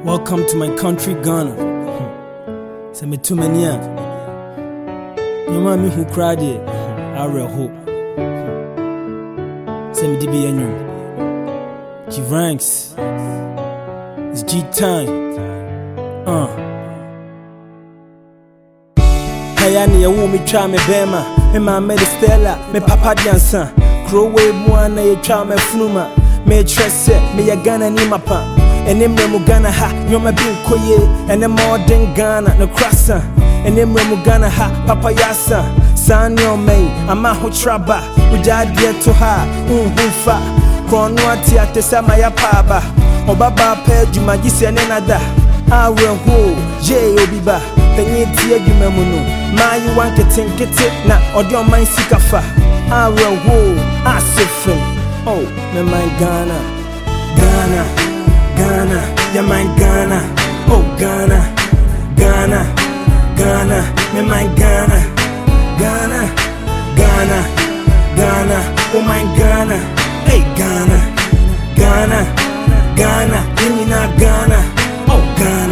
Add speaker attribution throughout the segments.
Speaker 1: Welcome to my country, Ghana. Say me too many. Your mommy who cried here, I real hope. Say me DB and G ranks. It's G time. Hey, I need a woman try me bema. Me ma me the stella, me papa dancer. Grow way more na ye try me funuma. Me trust me ya Ghana ni mapa. Enemre mu Ghana ha, nyoma bin koye. Enemo den Ghana no crassa. Enemre mu Ghana ha, papa yasa. Sanyo me, ama ho traba. Uja die to ha, unhufa. Krono ati atesa maya paba. Obaba pe juma gise nenada. Awe ho, je obiba. Penye tie juma munu. Mayu wanke tinkete na odio man sikafa. Awe ho, asifin. Oh, me my Ghana, Ghana, Ghana, yeah my Ghana. Oh Ghana, Ghana, Ghana, me my Ghana, Ghana, Ghana, Ghana, oh my Ghana. Hey Ghana, Ghana, Ghana, you na Ghana. Oh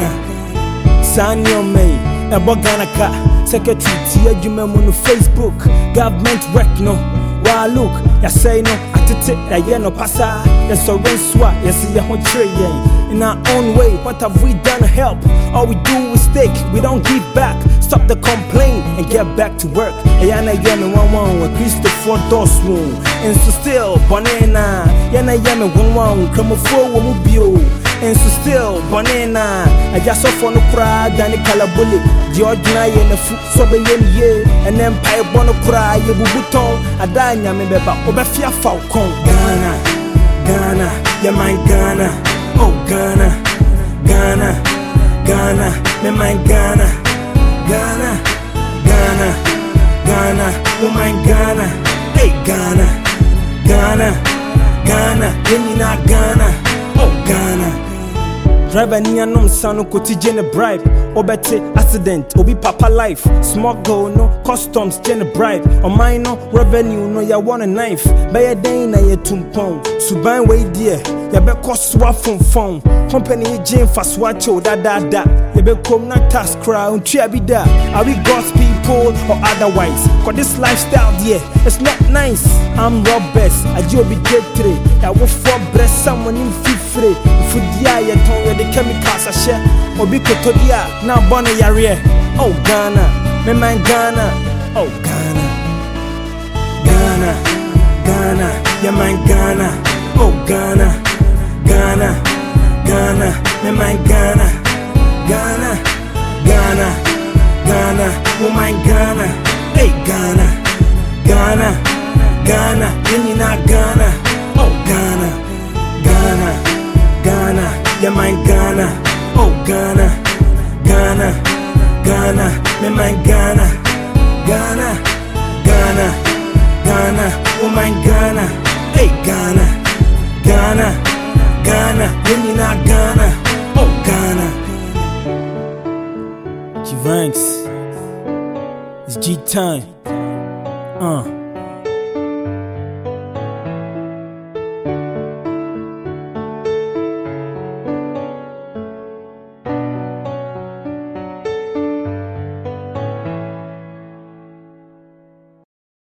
Speaker 1: Ghana, Sanyo me, ebo Ghana ka. Secretary tia jume munu Facebook. Government work no. Wa look, ya say no, atete ya ye no pasa. Ya so renswa, ya see ya hon trade. In our own way, what have we done to help? All we do is take, we don't give back. Stop the complaint and get back to work. Yana yeme 1-1 with Christopher Doswoon. And so still, banana. Yana yeme 1-1, come for mubio. And so still, banana. I just saw for no cry, Danny Calabulli. The ordinary and the foot so be ye. And then pie bono cry, ye bubuton. I die yameba, Obafia Falcon. Ghana, Ghana, yeah my Ghana. Oh Ghana, Ghana, Ghana, me my Ghana, Ghana, Ghana, Ghana, oh my Ghana. Hey Ghana, Ghana, Ghana, you na Ghana. Oh Ghana. Driver ni anom sano koti jene bribe. Obete accident, obi papa life. Smuggle no customs jene bribe. O mine no revenue no ya want a knife. Baye den na ye tumpon. Suban way dear. Ya be koswa phone. Company jane fast watch da. Ya be come na task crowd tria bi da. Are we God's people or otherwise? Cause this lifestyle yeah, it's not nice. I'm robbers, I do be get three. Ya wo for breast someone in free. Fudia ya ton the chemicals I share. Obi kotodia na bono yare. Oh Ghana, me man Ghana. Oh Ghana, Ghana, Ghana, yeah man Ghana. Oh Ghana, Ghana, Ghana, me man Ghana. Ghana, Ghana, Ghana, oh my Ghana. Hey Ghana, Ghana, Ghana, you na Ghana. Oh Ghana, Ghana, Ghana, yeah my Ghana. Oh Ghana, Ghana, Ghana, me my Ghana. Ghana, Ghana, Ghana, oh my Ghana. Hey Ghana, Ghana, Ghana, you na Ghana. Oh Ghana. G ranks. It's G time.